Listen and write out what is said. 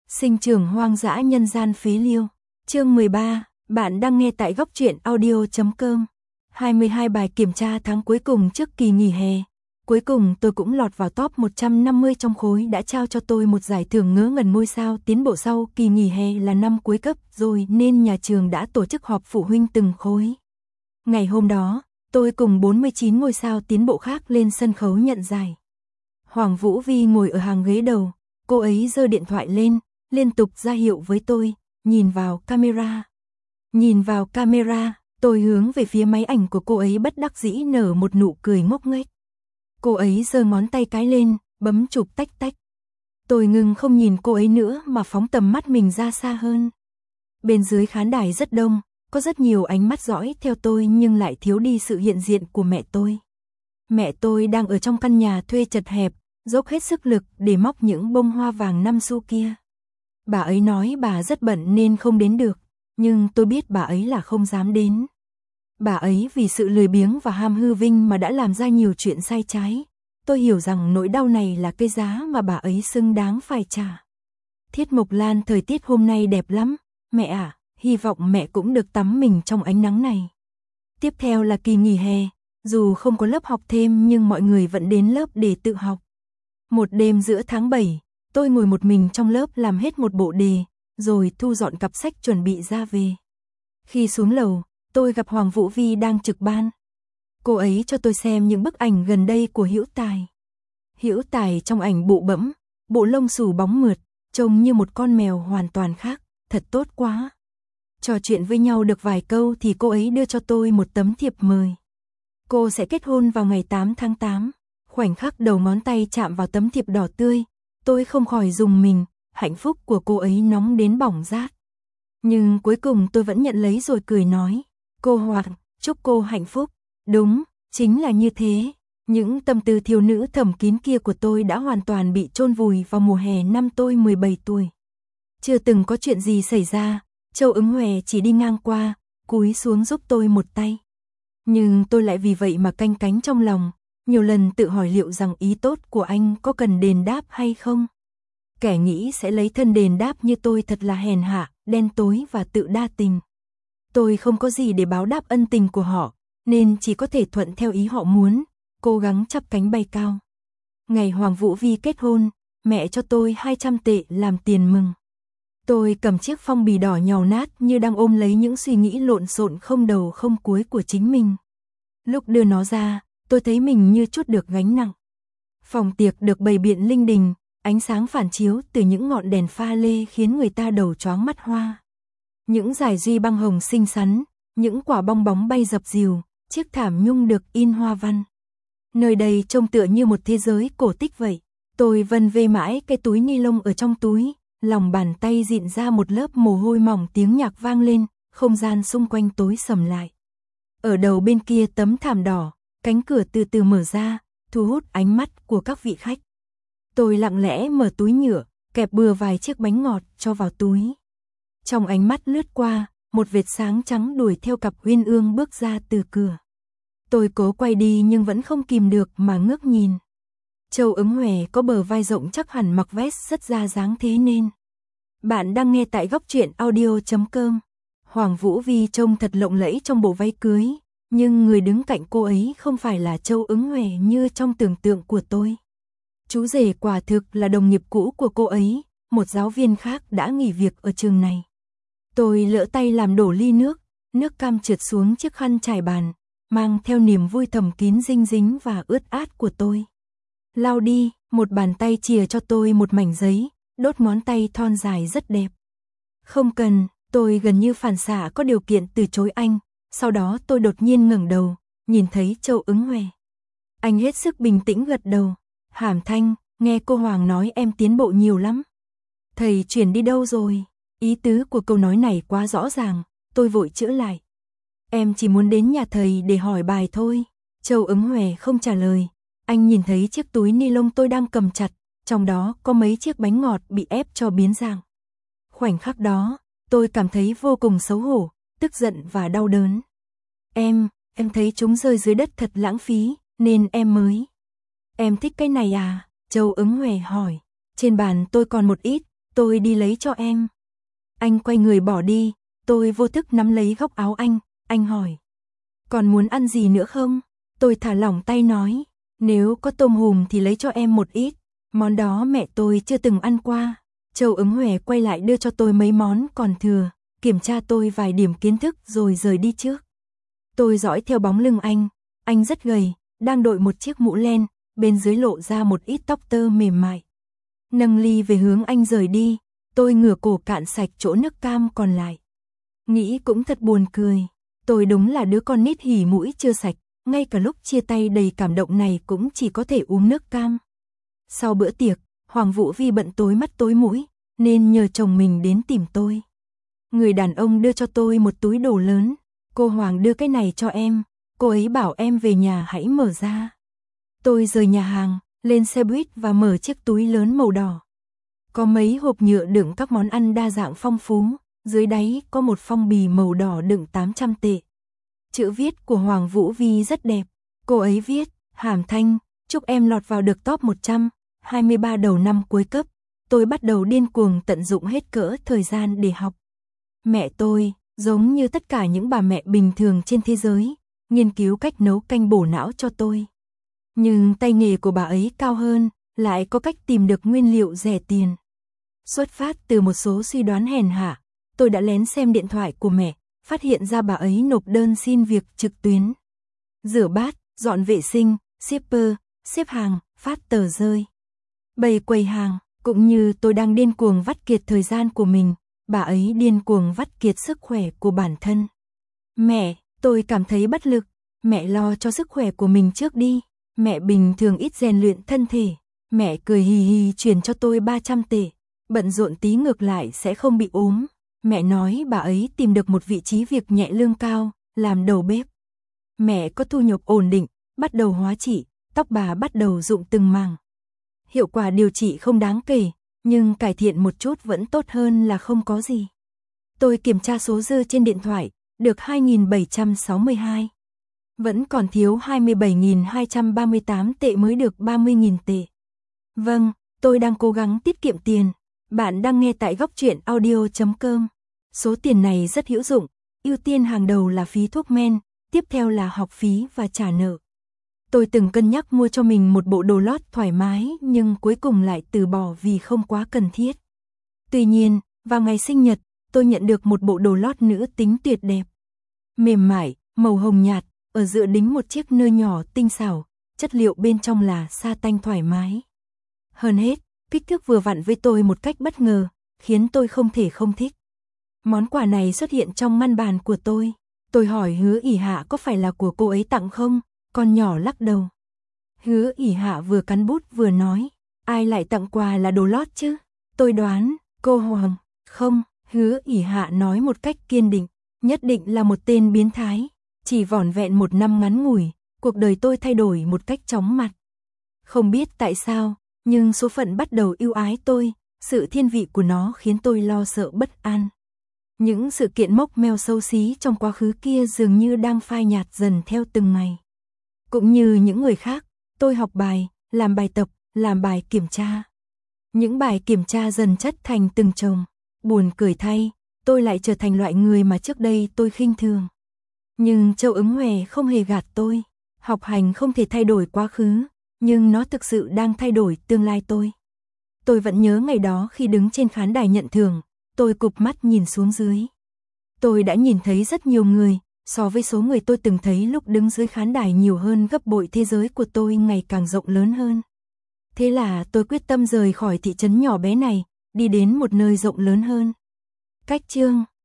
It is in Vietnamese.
Sinh trưởng hoang dã nhân gian phế liêu. Chương 13, bạn đang nghe tại góc truyện audio.com. 22 bài kiểm tra tháng cuối cùng trước kỳ nghỉ hè. Cuối cùng tôi cũng lọt vào top 150 trong khối đã trao cho tôi một giải thưởng ngớ ngẩn ngôi sao tiến bộ sau kỳ nghỉ hè là năm cuối cấp rồi nên nhà trường đã tổ chức họp phụ huynh từng khối. Ngày hôm đó, tôi cùng 49 ngôi sao tiến bộ khác lên sân khấu nhận giải. Hoàng Vũ Vi ngồi ở hàng ghế đầu, cô ấy giơ điện thoại lên, liên tục ra hiệu với tôi, nhìn vào camera. Nhìn vào camera, tôi hướng về phía máy ảnh của cô ấy bất đắc dĩ nở một nụ cười ngốc nghếch. Cô ấy giơ ngón tay cái lên, bấm chụp tách tách. Tôi ngừng không nhìn cô ấy nữa mà phóng tầm mắt mình ra xa hơn. Bên dưới khán đài rất đông, có rất nhiều ánh mắt dõi theo tôi nhưng lại thiếu đi sự hiện diện của mẹ tôi. Mẹ tôi đang ở trong căn nhà thuê chật hẹp, dốc hết sức lực để móc những bông hoa vàng 5 xu kia. Bà ấy nói bà rất bận nên không đến được, nhưng tôi biết bà ấy là không dám đến. Bà ấy vì sự lười biếng và ham hư vinh mà đã làm ra nhiều chuyện sai trái. Tôi hiểu rằng nỗi đau này là cái giá mà bà ấy xứng đáng phải trả. Thiết Mộc Lan, thời tiết hôm nay đẹp lắm, mẹ à, hy vọng mẹ cũng được tắm mình trong ánh nắng này. Tiếp theo là kỳ nghỉ hè, dù không có lớp học thêm nhưng mọi người vẫn đến lớp để tự học. Một đêm giữa tháng 7, tôi ngồi một mình trong lớp làm hết một bộ đề, rồi thu dọn cặp sách chuẩn bị ra về. Khi xuống lầu, tôi gặp Hoàng Vũ Vi đang trực ban. Cô ấy cho tôi xem những bức ảnh gần đây của Hữu Tài. Hữu Tài trong ảnh bụ bẫm, bộ lông xù bóng mượt, trông như một con mèo hoàn toàn khác, thật tốt quá. Trò chuyện với nhau được vài câu thì cô ấy đưa cho tôi một tấm thiệp mời. Cô sẽ kết hôn vào ngày 8 tháng 8. Khoảnh khắc đầu ngón tay chạm vào tấm thiệp đỏ tươi, tôi không khỏi rùng mình, hạnh phúc của cô ấy nóng đến bỏng rát. Nhưng cuối cùng tôi vẫn nhận lấy rồi cười nói, cô Hoàng, chúc cô hạnh phúc. Đúng, chính là như thế. Những tâm tư thiếu nữ thầm kín kia của tôi đã hoàn toàn bị chôn vùi vào mùa hè năm tôi 17 tuổi. Chưa từng có chuyện gì xảy ra, Châu Ứng Hòe chỉ đi ngang qua, cúi xuống giúp tôi một tay. Nhưng tôi lại vì vậy mà canh cánh trong lòng, nhiều lần tự hỏi liệu rằng ý tốt của anh có cần đền đáp hay không. Kẻ nghĩ sẽ lấy thân đền đáp như tôi thật là hèn hạ, đen tối và tự đa tình. Tôi không có gì để báo đáp ân tình của họ, nên chỉ có thể thuận theo ý họ muốn, cố gắng chắp cánh bay cao. Ngày Hoàng Vũ Vi kết hôn, mẹ cho tôi 200 tệ làm tiền mừng. Tôi cầm chiếc phong bì đỏ nhàu nát như đang ôm lấy những suy nghĩ lộn xộn không đầu không cuối của chính mình. Lúc đưa nó ra, tôi thấy mình như trút được gánh nặng. Phòng tiệc được bày biện linh đình, ánh sáng phản chiếu từ những ngọn đèn pha lê khiến người ta đầu choáng mắt hoa. Những dải duy băng hồng xinh xắn, những quả bong bóng bay dập dìu, chiếc thảm nhung được in hoa văn. Nơi đây trông tựa như một thế giới cổ tích vậy. Tôi vân vê mãi cái túi ni lông ở trong túi, lòng bàn tay dịn ra một lớp mồ hôi mỏng, tiếng nhạc vang lên, không gian xung quanh tối sầm lại. Ở đầu bên kia tấm thảm đỏ, cánh cửa từ từ mở ra, thu hút ánh mắt của các vị khách. Tôi lặng lẽ mở túi nhựa, kẹp bừa vài chiếc bánh ngọt cho vào túi. Trong ánh mắt lướt qua, một vệt sáng trắng đuổi theo cặp uyên ương bước ra từ cửa. Tôi cố quay đi nhưng vẫn không kìm được mà ngước nhìn. Châu Ứng Hòe có bờ vai rộng chắc hẳn mặc vest rất ra dáng thế nên. Bạn đang nghe tại góc truyện audio.com. Hoàng Vũ Vi trông thật lộng lẫy trong bộ váy cưới, nhưng người đứng cạnh cô ấy không phải là Châu Ứng Hòe như trong tưởng tượng của tôi. Chú rể quả thực là đồng nghiệp cũ của cô ấy, một giáo viên khác đã nghỉ việc ở trường này. Tôi lỡ tay làm đổ ly nước cam trượt xuống chiếc khăn trải bàn, mang theo niềm vui thầm kín dinh dính và ướt át của tôi. Lau đi, một bàn tay chìa cho tôi một mảnh giấy, đốt ngón tay thon dài rất đẹp. Không cần, tôi gần như phản xạ có điều kiện từ chối anh, sau đó tôi đột nhiên ngẩng đầu, nhìn thấy Châu Ứng Hòe. Anh hết sức bình tĩnh gật đầu. Hàm Thanh, nghe cô Hoàng nói em tiến bộ nhiều lắm. Thầy chuyển đi đâu rồi? Ý tứ của câu nói này quá rõ ràng, tôi vội chữa lại. Em chỉ muốn đến nhà thầy để hỏi bài thôi. Châu Ứng Hòe không trả lời. Anh nhìn thấy chiếc túi ni lông tôi đang cầm chặt, trong đó có mấy chiếc bánh ngọt bị ép cho biến dạng. Khoảnh khắc đó, tôi cảm thấy vô cùng xấu hổ, tức giận và đau đớn. Em thấy chúng rơi dưới đất thật lãng phí, nên em mới. Em thích cái này à? Châu Ứng Hòe hỏi. Trên bàn tôi còn một ít, tôi đi lấy cho em. Anh quay người bỏ đi, tôi vô thức nắm lấy góc áo anh hỏi. Còn muốn ăn gì nữa không? Tôi thả lỏng tay nói, nếu có tôm hùm thì lấy cho em một ít, món đó mẹ tôi chưa từng ăn qua. Châu Ứng Huệ quay lại đưa cho tôi mấy món còn thừa, kiểm tra tôi vài điểm kiến thức rồi rời đi trước. Tôi dõi theo bóng lưng anh rất gầy, đang đội một chiếc mũ len, bên dưới lộ ra một ít tóc tơ mềm mại. Nâng ly về hướng anh rời đi, tôi ngửa cổ cạn sạch chỗ nước cam còn lại. Nghĩ cũng thật buồn cười, tôi đúng là đứa con nít hỉ mũi chưa sạch, ngay cả lúc chia tay đầy cảm động này cũng chỉ có thể uống nước cam. Sau bữa tiệc, Hoàng Vũ vì bận tối mắt tối mũi, nên nhờ chồng mình đến tìm tôi. Người đàn ông đưa cho tôi một túi đồ lớn, cô Hoàng đưa cái này cho em, cô ấy bảo em về nhà hãy mở ra. Tôi rời nhà hàng, lên xe buýt và mở chiếc túi lớn màu đỏ. Có mấy hộp nhựa đựng các món ăn đa dạng phong phú, dưới đáy có một phong bì màu đỏ đựng 800 tệ. Chữ viết của Hoàng Vũ Vi rất đẹp, cô ấy viết, Hàm Thanh, chúc em lọt vào được top 100, 23 đầu năm cuối cấp. Tôi bắt đầu điên cuồng tận dụng hết cỡ thời gian để học. Mẹ tôi, giống như tất cả những bà mẹ bình thường trên thế giới, nghiên cứu cách nấu canh bổ não cho tôi. Nhưng tay nghề của bà ấy cao hơn, lại có cách tìm được nguyên liệu rẻ tiền. Xuất phát từ một số suy đoán hèn hạ, tôi đã lén xem điện thoại của mẹ, phát hiện ra bà ấy nộp đơn xin việc trực tuyến. Rửa bát, dọn vệ sinh, shipper, xếp hàng, phát tờ rơi. Bày quầy hàng, cũng như tôi đang điên cuồng vắt kiệt thời gian của mình, bà ấy điên cuồng vắt kiệt sức khỏe của bản thân. Mẹ, tôi cảm thấy bất lực, mẹ lo cho sức khỏe của mình trước đi, mẹ bình thường ít rèn luyện thân thể, mẹ cười hì hì chuyển cho tôi 300 tệ, bận rộn tí ngược lại sẽ không bị ốm. Mẹ nói bà ấy tìm được một vị trí việc nhẹ lương cao, làm đầu bếp. Mẹ có thu nhập ổn định, bắt đầu hóa trị, tóc bà bắt đầu rụng từng màng. Hiệu quả điều trị không đáng kể, nhưng cải thiện một chút vẫn tốt hơn là không có gì. Tôi kiểm tra số dư trên điện thoại, được 2.762. Vẫn còn thiếu 27.238 tệ mới được 30.000 tệ. Vâng, tôi đang cố gắng tiết kiệm tiền. Bạn đang nghe tại góc truyện audio.com. Số tiền này rất hữu dụng, ưu tiên hàng đầu là phí thuốc men, tiếp theo là học phí và trả nợ. Tôi từng cân nhắc mua cho mình một bộ đồ lót thoải mái nhưng cuối cùng lại từ bỏ vì không quá cần thiết. Tuy nhiên, vào ngày sinh nhật, tôi nhận được một bộ đồ lót nữ tính tuyệt đẹp. Mềm mại, màu hồng nhạt, ở giữa đính một chiếc nơ nhỏ tinh xảo, chất liệu bên trong là sa tanh thoải mái. Hơn hết, kích thước vừa vặn với tôi một cách bất ngờ, khiến tôi không thể không thích. Món quà này xuất hiện trong ngăn bàn của tôi. Tôi hỏi Hứa ỉ Hạ có phải là của cô ấy tặng không, con nhỏ lắc đầu. Hứa ỉ Hạ vừa cắn bút vừa nói, ai lại tặng quà là đồ lót chứ? Tôi đoán, cô Hoàng. Không, Hứa ỉ Hạ nói một cách kiên định, nhất định là một tên biến thái. Chỉ vỏn vẹn một năm ngắn ngủi, cuộc đời tôi thay đổi một cách chóng mặt. Không biết tại sao, nhưng số phận bắt đầu ưu ái tôi, sự thiên vị của nó khiến tôi lo sợ bất an. Những sự kiện mốc meo xấu xí trong quá khứ kia dường như đang phai nhạt dần theo từng ngày. Cũng như những người khác, tôi học bài, làm bài tập, làm bài kiểm tra. Những bài kiểm tra dần chất thành từng chồng. Buồn cười thay, tôi lại trở thành loại người mà trước đây tôi khinh thường. Nhưng Châu Ứng Huệ không hề gạt tôi. Học hành không thể thay đổi quá khứ, nhưng nó thực sự đang thay đổi tương lai tôi. Tôi vẫn nhớ ngày đó khi đứng trên khán đài nhận thưởng, tôi cụp mắt nhìn xuống dưới. Tôi đã nhìn thấy rất nhiều người, so với số người tôi từng thấy lúc đứng dưới khán đài nhiều hơn gấp bội, thế giới của tôi ngày càng rộng lớn hơn. Thế là tôi quyết tâm rời khỏi thị trấn nhỏ bé này, đi đến một nơi rộng lớn hơn. Cách chương